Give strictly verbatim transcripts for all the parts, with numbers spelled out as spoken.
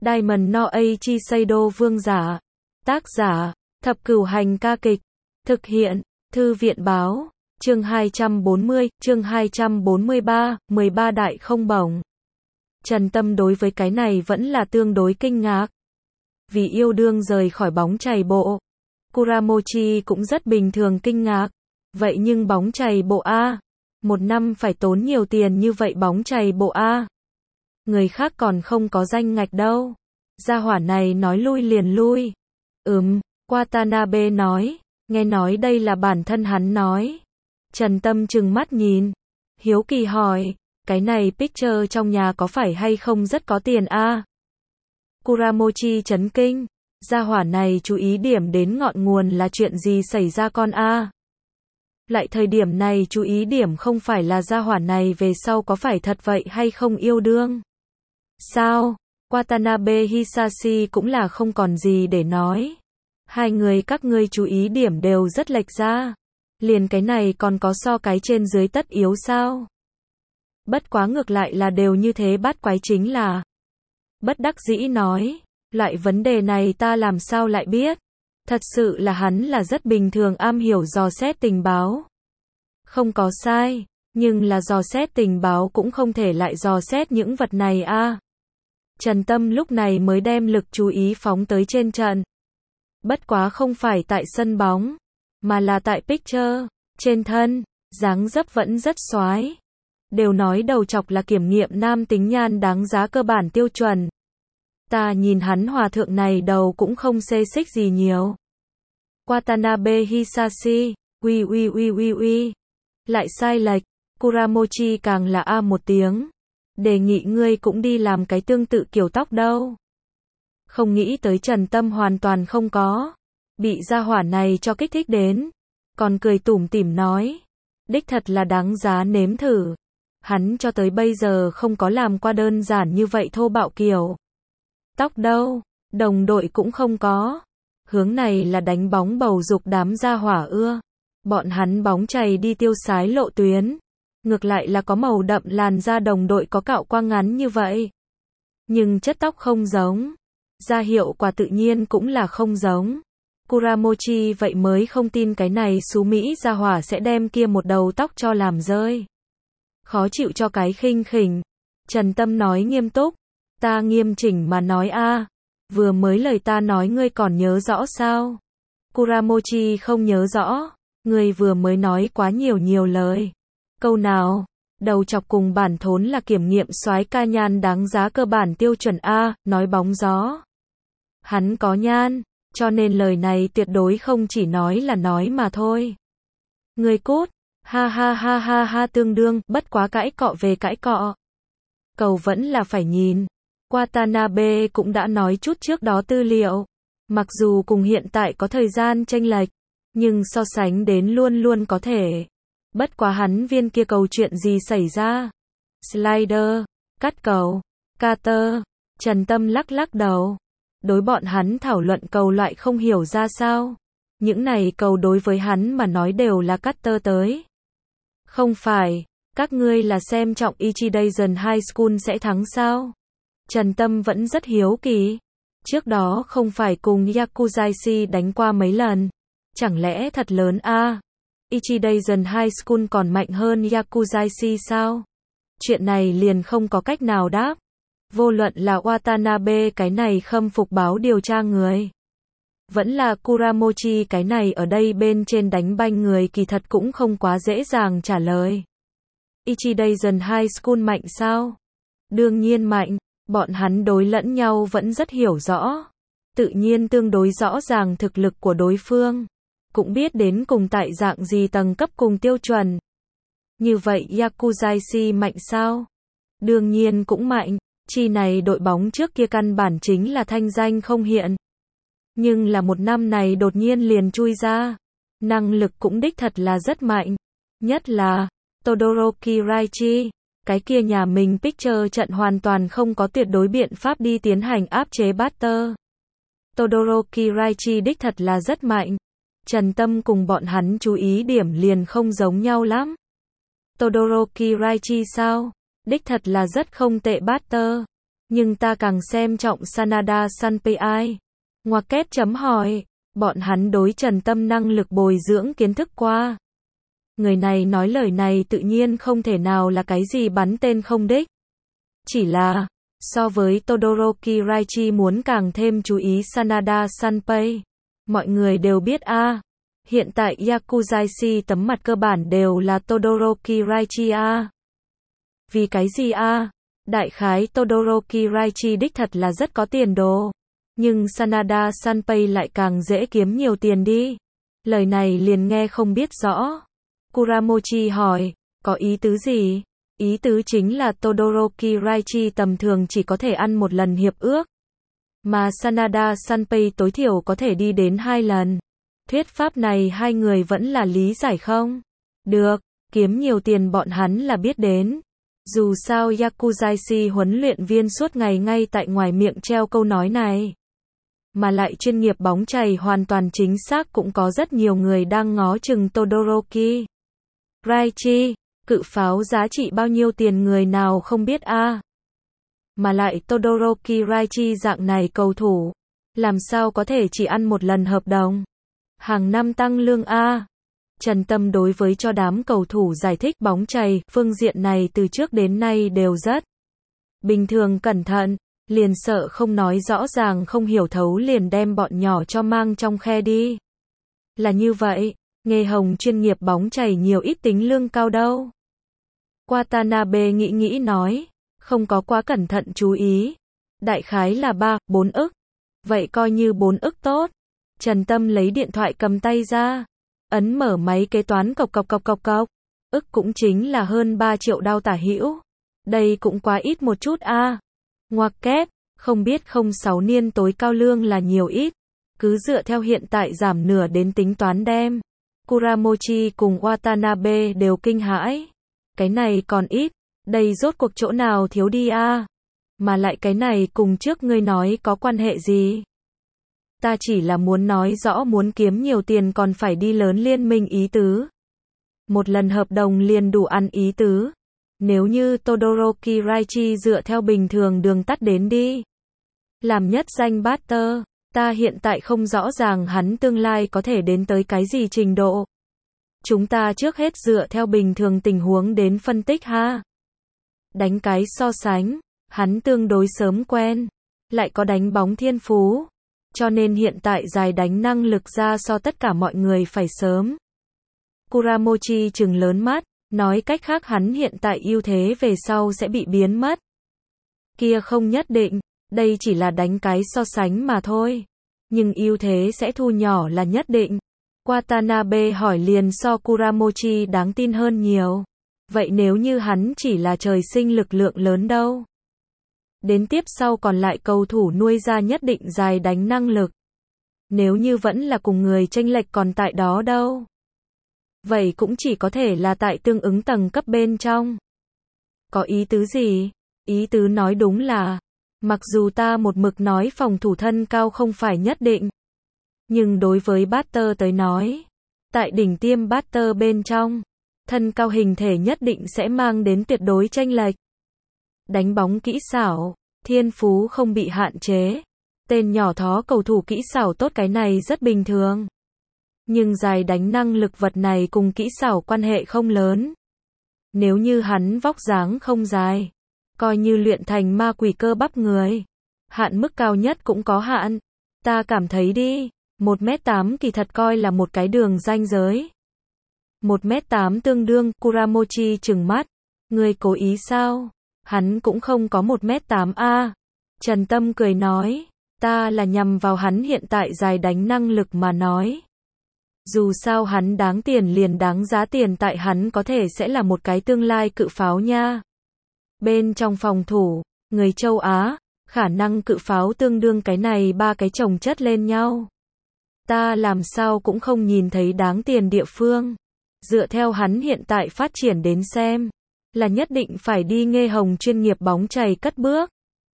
Diamond no Eiichi Seido vương giả. Tác giả, Thập Cửu Hành ca kịch. Thực hiện, Thư viện báo. Chương hai trăm bốn mươi, chương hai trăm bốn mươi ba, mười ba đại không bổng. Trần Tâm đối với cái này vẫn là tương đối kinh ngạc. Vì yêu đương rời khỏi bóng chày bộ. Kuramochi cũng rất bình thường kinh ngạc. Vậy nhưng bóng chày bộ A. Một năm phải tốn nhiều tiền như vậy bóng chày bộ A. Người khác còn không có danh ngạch đâu. Gia hỏa này nói lui liền lui. Ừm, Watanabe nói. Nghe nói đây là bản thân hắn nói. Trần Tâm trừng mắt nhìn. Hiếu kỳ hỏi. Cái này picture trong nhà có phải hay không rất có tiền a? Kuramochi chấn kinh. Gia hỏa này chú ý điểm đến ngọn nguồn là chuyện gì xảy ra con a? Lại thời điểm này chú ý điểm không phải là gia hỏa này về sau có phải thật vậy hay không yêu đương? Sao? Watanabe Hisashi cũng là không còn gì để nói. Hai người các ngươi chú ý điểm đều rất lệch ra. Liền cái này còn có so cái trên dưới tất yếu sao? Bất quá ngược lại là đều như thế bắt quái chính là. Bất đắc dĩ nói. Loại vấn đề này ta làm sao lại biết? Thật sự là hắn là rất bình thường am hiểu dò xét tình báo. Không có sai. Nhưng là dò xét tình báo cũng không thể lại dò xét những vật này a. À. Trần Tâm lúc này mới đem lực chú ý phóng tới trên trận. Bất quá không phải tại sân bóng. Mà là tại picture. Trên thân. Dáng dấp vẫn rất xoái. Đều nói đầu chọc là kiểm nghiệm nam tính nhan đáng giá cơ bản tiêu chuẩn. Ta nhìn hắn hòa thượng này đầu cũng không xê xích gì nhiều. Watanabe Hisashi, uy uy uy uy uy. Lại sai lệch, Kuramochi càng là a một tiếng. Đề nghị ngươi cũng đi làm cái tương tự kiểu tóc đâu. Không nghĩ tới Trần Tâm hoàn toàn không có. Bị gia hỏa này cho kích thích đến. Còn cười tủm tỉm nói. Đích thật là đáng giá nếm thử. Hắn cho tới bây giờ không có làm qua đơn giản như vậy thô bạo kiểu. Tóc đâu, đồng đội cũng không có. Hướng này là đánh bóng bầu dục đám gia hỏa ưa. Bọn hắn bóng chày đi tiêu sái lộ tuyến. Ngược lại là có màu đậm làn da đồng đội có cạo qua ngắn như vậy. Nhưng chất tóc không giống. Da hiệu quả tự nhiên cũng là không giống. Kuramochi vậy mới không tin cái này xú Mỹ gia hỏa sẽ đem kia một đầu tóc cho làm rơi. Khó chịu cho cái khinh khỉnh. Trần Tâm nói nghiêm túc. Ta nghiêm chỉnh mà nói a. Vừa mới lời ta nói ngươi còn nhớ rõ sao? Kuramochi không nhớ rõ. Ngươi vừa mới nói quá nhiều nhiều lời. Câu nào? Đầu chọc cùng bản thốn là kiểm nghiệm soái ca nhan đáng giá cơ bản tiêu chuẩn a, nói bóng gió. Hắn có nhan, cho nên lời này tuyệt đối không chỉ nói là nói mà thôi. Ngươi cút. Ha ha ha ha ha tương đương, bất quá cãi cọ về cãi cọ. Cầu vẫn là phải nhìn. Watanabe cũng đã nói chút trước đó tư liệu. Mặc dù cùng hiện tại có thời gian chênh lệch, nhưng so sánh đến luôn luôn có thể. Bất quá hắn viên kia cầu chuyện gì xảy ra? Slider, cắt cầu, cutter, Trần Tâm lắc lắc đầu. Đối bọn hắn thảo luận cầu loại không hiểu ra sao. Những này cầu đối với hắn mà nói đều là cutter tới. Không phải, các ngươi là xem trọng Ichidaisen High School sẽ thắng sao? Trần Tâm vẫn rất hiếu kỳ. Trước đó không phải cùng Yakuzaishi đánh qua mấy lần. Chẳng lẽ thật lớn a? À? Ichidaisen High School còn mạnh hơn Yakuzaishi sao? Chuyện này liền không có cách nào đáp. Vô luận là Watanabe cái này khâm phục báo điều tra người. Vẫn là Kuramochi cái này ở đây bên trên đánh banh người kỳ thật cũng không quá dễ dàng trả lời. Ichidaisen High School mạnh sao? Đương nhiên mạnh, bọn hắn đối lẫn nhau vẫn rất hiểu rõ. Tự nhiên tương đối rõ ràng thực lực của đối phương. Cũng biết đến cùng tại dạng gì tầng cấp cùng tiêu chuẩn. Như vậy Yakuzaishi mạnh sao? Đương nhiên cũng mạnh, chi này đội bóng trước kia căn bản chính là thanh danh không hiện. Nhưng là một năm này đột nhiên liền chui ra. Năng lực cũng đích thật là rất mạnh. Nhất là Todoroki Raichi. Cái kia nhà mình picture trận hoàn toàn không có tuyệt đối biện pháp đi tiến hành áp chế Butter. Todoroki Raichi đích thật là rất mạnh. Trần Tâm cùng bọn hắn chú ý điểm liền không giống nhau lắm. Todoroki Raichi sao? Đích thật là rất không tệ Butter. Nhưng ta càng xem trọng Sanada Sanpai. Ngoặc kép chấm hỏi. Bọn hắn đối Trần Tâm năng lực bồi dưỡng kiến thức qua. Người này nói lời này tự nhiên không thể nào là cái gì bắn tên không đích. Chỉ là, so với Todoroki Raichi muốn càng thêm chú ý Sanada Sanpai. Mọi người đều biết a à, hiện tại Yakuzaishi tấm mặt cơ bản đều là Todoroki Raichi a à. Vì cái gì a à? Đại khái Todoroki Raichi đích thật là rất có tiền đồ. Nhưng Sanada Sanpai lại càng dễ kiếm nhiều tiền đi. Lời này liền nghe không biết rõ. Kuramochi hỏi, có ý tứ gì? Ý tứ chính là Todoroki Raichi tầm thường chỉ có thể ăn một lần hiệp ước. Mà Sanada Sanpai tối thiểu có thể đi đến hai lần. Thuyết pháp này hai người vẫn là lý giải không? Được, kiếm nhiều tiền bọn hắn là biết đến. Dù sao Yakuzaishi huấn luyện viên suốt ngày ngay tại ngoài miệng treo câu nói này. Mà lại chuyên nghiệp bóng chày hoàn toàn chính xác cũng có rất nhiều người đang ngó chừng Todoroki Raichi, cự pháo giá trị bao nhiêu tiền người nào không biết a à? Mà lại Todoroki Raichi dạng này cầu thủ, làm sao có thể chỉ ăn một lần hợp đồng? Hàng năm tăng lương a à? Trần Tâm đối với cho đám cầu thủ giải thích bóng chày, phương diện này từ trước đến nay đều rất bình thường cẩn thận, liền sợ không nói rõ ràng không hiểu thấu liền đem bọn nhỏ cho mang trong khe đi. Là như vậy, nghề hồng chuyên nghiệp bóng chày nhiều ít tính lương cao đâu. Watanabe nghĩ nghĩ nói, không có quá cẩn thận chú ý. Đại khái là ba, bốn ức. Vậy coi như bốn ức tốt. Trần Tâm lấy điện thoại cầm tay ra. Ấn mở máy kế toán cộc cộc cộc cộc cộc. Ức cũng chính là hơn ba triệu đao tả hữu. Đây cũng quá ít một chút a à. Ngoặc kép, không biết không sáu niên tối cao lương là nhiều ít. Cứ dựa theo hiện tại giảm nửa đến tính toán đem. Kuramochi cùng Watanabe đều kinh hãi. Cái này còn ít, đây rốt cuộc chỗ nào thiếu đi a à? Mà lại cái này cùng trước ngươi nói có quan hệ gì? Ta chỉ là muốn nói rõ muốn kiếm nhiều tiền còn phải đi lớn liên minh ý tứ. Một lần hợp đồng liền đủ ăn ý tứ. Nếu như Todoroki Raichi dựa theo bình thường đường tắt đến đi. Làm nhất danh Butter, ta hiện tại không rõ ràng hắn tương lai có thể đến tới cái gì trình độ. Chúng ta trước hết dựa theo bình thường tình huống đến phân tích ha. Đánh cái so sánh, hắn tương đối sớm quen, lại có đánh bóng thiên phú. Cho nên hiện tại giải đánh năng lực ra so tất cả mọi người phải sớm. Kuramochi trừng lớn mắt, nói cách khác hắn hiện tại ưu thế về sau sẽ bị biến mất. Kia không nhất định, đây chỉ là đánh cái so sánh mà thôi. Nhưng ưu thế sẽ thu nhỏ là nhất định. Watanabe hỏi liền so Kuramochi đáng tin hơn nhiều. Vậy nếu như hắn chỉ là trời sinh lực lượng lớn đâu? Đến tiếp sau còn lại cầu thủ nuôi ra nhất định dài đánh năng lực. Nếu như vẫn là cùng người chênh lệch còn tại đó đâu? Vậy cũng chỉ có thể là tại tương ứng tầng cấp bên trong. Có ý tứ gì? Ý tứ nói đúng là, mặc dù ta một mực nói phòng thủ thân cao không phải nhất định. Nhưng đối với Butter tới nói, tại đỉnh tiêm Butter bên trong, thân cao hình thể nhất định sẽ mang đến tuyệt đối chênh lệch. Đánh bóng kỹ xảo, thiên phú không bị hạn chế. Tên nhỏ thó cầu thủ kỹ xảo tốt cái này rất bình thường. Nhưng dài đánh năng lực vật này cùng kỹ xảo quan hệ không lớn. Nếu như hắn vóc dáng không dài, coi như luyện thành ma quỷ cơ bắp người, hạn mức cao nhất cũng có hạn. Ta cảm thấy đi, một mét tám kỳ thật coi là một cái đường ranh giới. một mét tám tương đương, Kuramochi trừng mắt. Ngươi cố ý sao? Hắn cũng không có một mét tám a. Trần Tâm cười nói, ta là nhằm vào hắn hiện tại dài đánh năng lực mà nói. Dù sao hắn đáng tiền liền đáng giá tiền tại hắn có thể sẽ là một cái tương lai cự pháo nha. Bên trong phòng thủ, người châu Á, khả năng cự pháo tương đương cái này ba cái chồng chất lên nhau. Ta làm sao cũng không nhìn thấy đáng tiền địa phương. Dựa theo hắn hiện tại phát triển đến xem, là nhất định phải đi nghe hồng chuyên nghiệp bóng chày cất bước.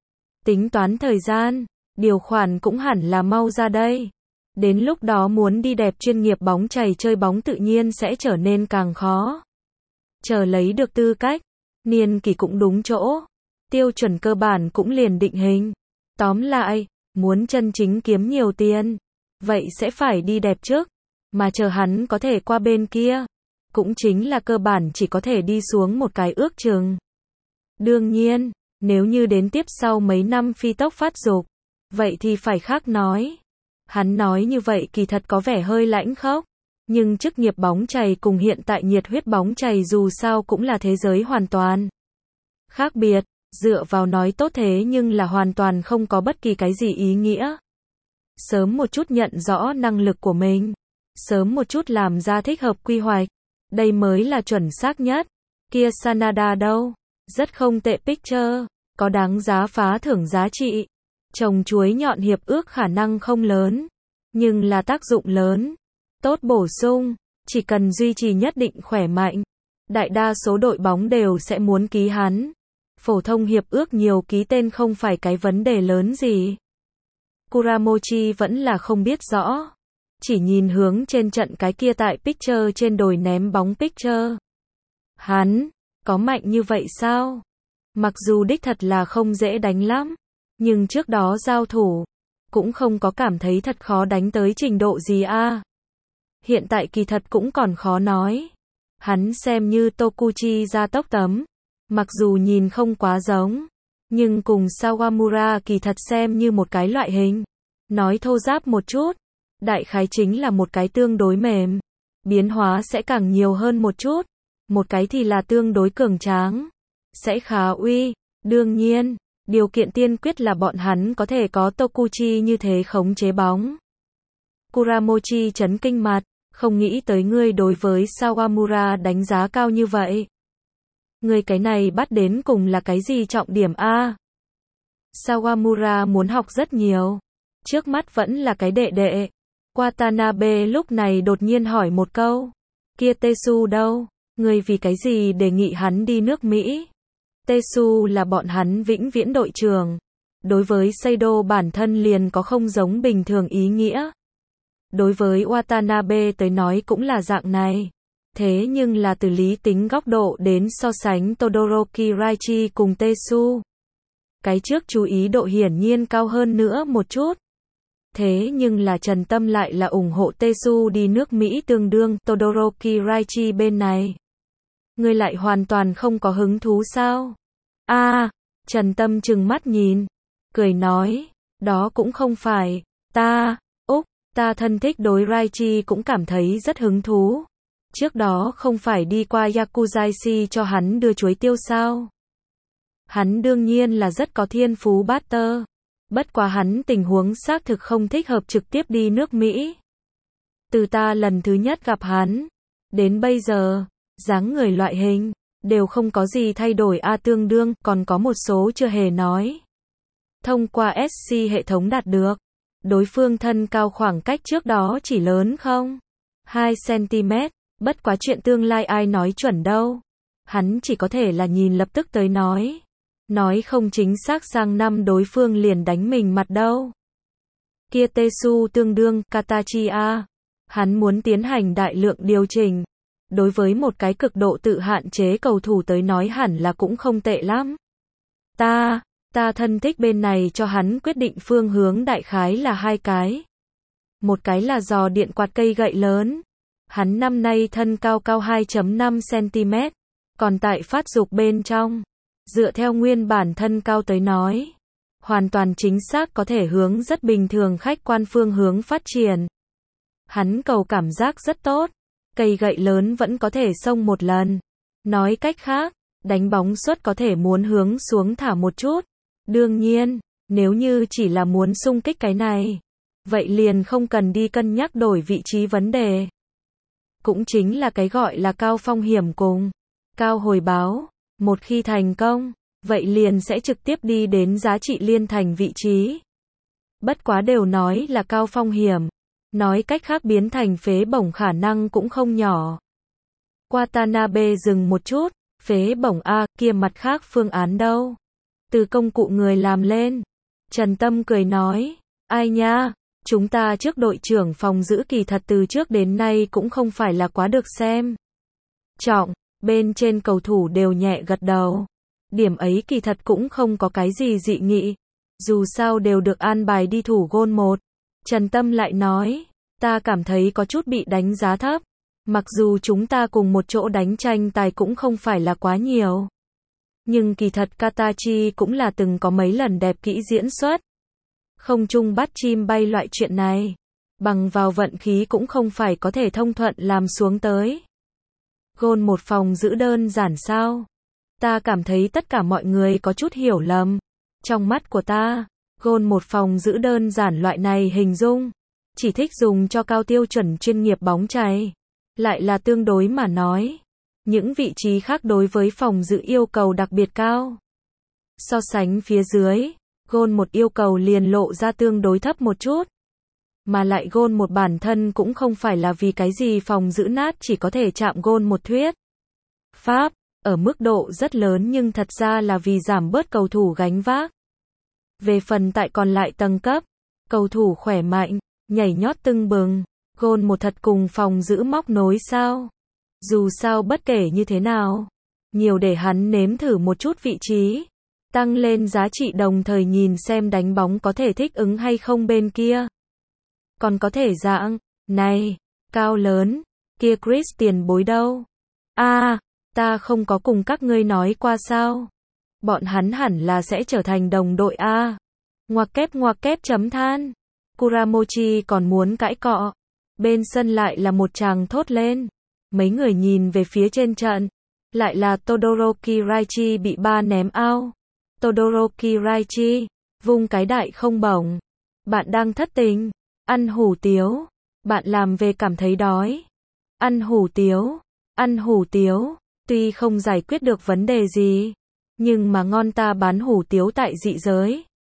Tính toán thời gian, điều khoản cũng hẳn là mau ra đây. Đến lúc đó muốn đi đẹp chuyên nghiệp bóng chày chơi bóng tự nhiên sẽ trở nên càng khó. Chờ lấy được tư cách, niên kỳ cũng đúng chỗ. tiêu chuẩn cơ bản cũng liền định hình. Tóm lại, muốn chân chính kiếm nhiều tiền, vậy sẽ phải đi đẹp trước, mà chờ hắn có thể qua bên kia, cũng chính là cơ bản chỉ có thể đi xuống một cái ước chừng. Đương nhiên, nếu như đến tiếp sau mấy năm phi tốc phát dục, vậy thì phải khác nói. Hắn nói như vậy kỳ thật có vẻ hơi lãnh khốc, nhưng chức nghiệp bóng chày cùng hiện tại nhiệt huyết bóng chày dù sao cũng là thế giới hoàn toàn khác biệt, dựa vào nói tốt thế nhưng là hoàn toàn không có bất kỳ cái gì ý nghĩa. Sớm một chút nhận rõ năng lực của mình, sớm một chút làm ra thích hợp quy hoạch, đây mới là chuẩn xác nhất. Kia Sanada đâu? Rất không tệ picture, có đáng giá phá thưởng giá trị. Trồng chuối nhọn hiệp ước khả năng không lớn, nhưng là tác dụng lớn. Tốt bổ sung, chỉ cần duy trì nhất định khỏe mạnh, đại đa số đội bóng đều sẽ muốn ký hắn. Phổ thông hiệp ước nhiều ký tên không phải cái vấn đề lớn gì. Kuramochi vẫn là không biết rõ, chỉ nhìn hướng trên trận cái kia tại picture trên đồi ném bóng picture. Hắn, có mạnh như vậy sao? Mặc dù đích thật là không dễ đánh lắm, nhưng trước đó giao thủ, cũng không có cảm thấy thật khó đánh tới trình độ gì a. Hiện tại kỳ thật cũng còn khó nói. Hắn xem như Tokuchi ra tốc tấm, mặc dù nhìn không quá giống, nhưng cùng Sawamura kỳ thật xem như một cái loại hình. Nói thô ráp một chút, đại khái chính là một cái tương đối mềm, biến hóa sẽ càng nhiều hơn một chút, một cái thì là tương đối cường tráng, sẽ khá uy. Đương nhiên, điều kiện tiên quyết là bọn hắn có thể có Tokuchi như thế khống chế bóng. Kuramochi chấn kinh mặt, không nghĩ tới ngươi đối với Sawamura đánh giá cao như vậy. Ngươi cái này bắt đến cùng là cái gì trọng điểm a? Sawamura muốn học rất nhiều, trước mắt vẫn là cái đệ đệ. Watanabe lúc này đột nhiên hỏi một câu, kia Tesu đâu? Ngươi vì cái gì đề nghị hắn đi nước Mỹ? Tesu là bọn hắn vĩnh viễn đội trưởng. Đối với Seido bản thân liền có không giống bình thường ý nghĩa. Đối với Watanabe tới nói cũng là dạng này. Thế nhưng là từ lý tính góc độ đến so sánh Todoroki Raichi cùng Tesu, cái trước chú ý độ hiển nhiên cao hơn nữa một chút. Thế nhưng là Trần Tâm lại là ủng hộ Tesu đi nước Mỹ tương đương Todoroki Raichi bên này. Ngươi lại hoàn toàn không có hứng thú sao? A, à, Trần Tâm trừng mắt nhìn, cười nói, đó cũng không phải, ta, Úc, ta thân thích đối Raichi cũng cảm thấy rất hứng thú. Trước đó không phải đi qua Yakuzaishi cho hắn đưa chuối tiêu sao? Hắn đương nhiên là rất có thiên phú bát tơ. Bất quá hắn tình huống xác thực không thích hợp trực tiếp đi nước Mỹ. Từ ta lần thứ nhất gặp hắn, đến bây giờ, dáng người loại hình, đều không có gì thay đổi a tương đương, còn có một số chưa hề nói. Thông qua ét xê hệ thống đạt được, đối phương thân cao khoảng cách trước đó chỉ lớn không? hai xăng-ti-mét, bất quá chuyện tương lai ai nói chuẩn đâu. Hắn chỉ có thể là nhìn lập tức tới nói. Nói không chính xác sang năm đối phương liền đánh mình mặt đâu. Kia Tesu tương đương Katachi a. Hắn muốn tiến hành đại lượng điều chỉnh. Đối với một cái cực độ tự hạn chế cầu thủ tới nói hẳn là cũng không tệ lắm. Ta, ta thân thích bên này cho hắn quyết định phương hướng đại khái là hai cái. Một cái là giò điện quạt cây gậy lớn. Hắn năm nay thân cao cao hai phẩy năm xăng-ti-mét. Còn tại phát dục bên trong, dựa theo nguyên bản thân cao tới nói, hoàn toàn chính xác có thể hướng rất bình thường khách quan phương hướng phát triển. Hắn cầu cảm giác rất tốt, cây gậy lớn vẫn có thể xông một lần. Nói cách khác, đánh bóng suất có thể muốn hướng xuống thả một chút. Đương nhiên, nếu như chỉ là muốn xung kích cái này, vậy liền không cần đi cân nhắc đổi vị trí vấn đề. Cũng chính là cái gọi là cao phong hiểm cùng cao hồi báo. Một khi thành công, vậy liền sẽ trực tiếp đi đến giá trị liên thành vị trí. Bất quá đều nói là cao phong hiểm, nói cách khác biến thành phế bổng khả năng cũng không nhỏ. Watanabe dừng một chút, phế bổng a, kia mặt khác phương án đâu? Từ công cụ người làm lên. Trần Tâm cười nói, ai nha, chúng ta trước đội trưởng phòng giữ kỳ thật từ trước đến nay cũng không phải là quá được xem trọng. Bên trên cầu thủ đều nhẹ gật đầu. Điểm ấy kỳ thật cũng không có cái gì dị nghị. Dù sao đều được an bài đi thủ gôn một. Trần Tâm lại nói, ta cảm thấy có chút bị đánh giá thấp. Mặc dù chúng ta cùng một chỗ đánh tranh tài cũng không phải là quá nhiều. Nhưng kỳ thật Katachi cũng là từng có mấy lần đẹp kỹ diễn xuất. Không chung bắt chim bay loại chuyện này. Bằng vào vận khí cũng không phải có thể thông thuận làm xuống tới. Gôn một phòng giữ đơn giản sao? Ta cảm thấy tất cả mọi người có chút hiểu lầm. Trong mắt của ta, gôn một phòng giữ đơn giản loại này hình dung. Chỉ thích dùng cho cao tiêu chuẩn chuyên nghiệp bóng chày. Lại là tương đối mà nói. Những vị trí khác đối với phòng giữ yêu cầu đặc biệt cao. So sánh phía dưới, gôn một yêu cầu liền lộ ra tương đối thấp một chút. Mà lại gôn một bản thân cũng không phải là vì cái gì phòng giữ nát chỉ có thể chạm gôn một thuyết. Pháp, ở mức độ rất lớn nhưng thật ra là vì giảm bớt cầu thủ gánh vác. Về phần tại còn lại tầng cấp, cầu thủ khỏe mạnh, nhảy nhót tưng bừng, gôn một thật cùng phòng giữ móc nối sao. Dù sao bất kể như thế nào, nhiều để hắn nếm thử một chút vị trí, tăng lên giá trị đồng thời nhìn xem đánh bóng có thể thích ứng hay không bên kia. Còn có thể dạng, này, cao lớn, kia Christian bối đâu? A, à, ta không có cùng các ngươi nói qua sao? Bọn hắn hẳn là sẽ trở thành đồng đội A. À. Ngoặc kép ngoặc kép chấm than. Kuramochi còn muốn cãi cọ. Bên sân lại là một tràng thốt lên. Mấy người nhìn về phía trên trận. Lại là Todoroki Raichi bị ba ném ao. Todoroki Raichi, vung cái đại không bổng. Bạn đang thất tình. Ăn hủ tiếu. Bạn làm về cảm thấy đói. Ăn hủ tiếu. Ăn hủ tiếu. Tuy không giải quyết được vấn đề gì. Nhưng mà ngon ta bán hủ tiếu tại dị giới.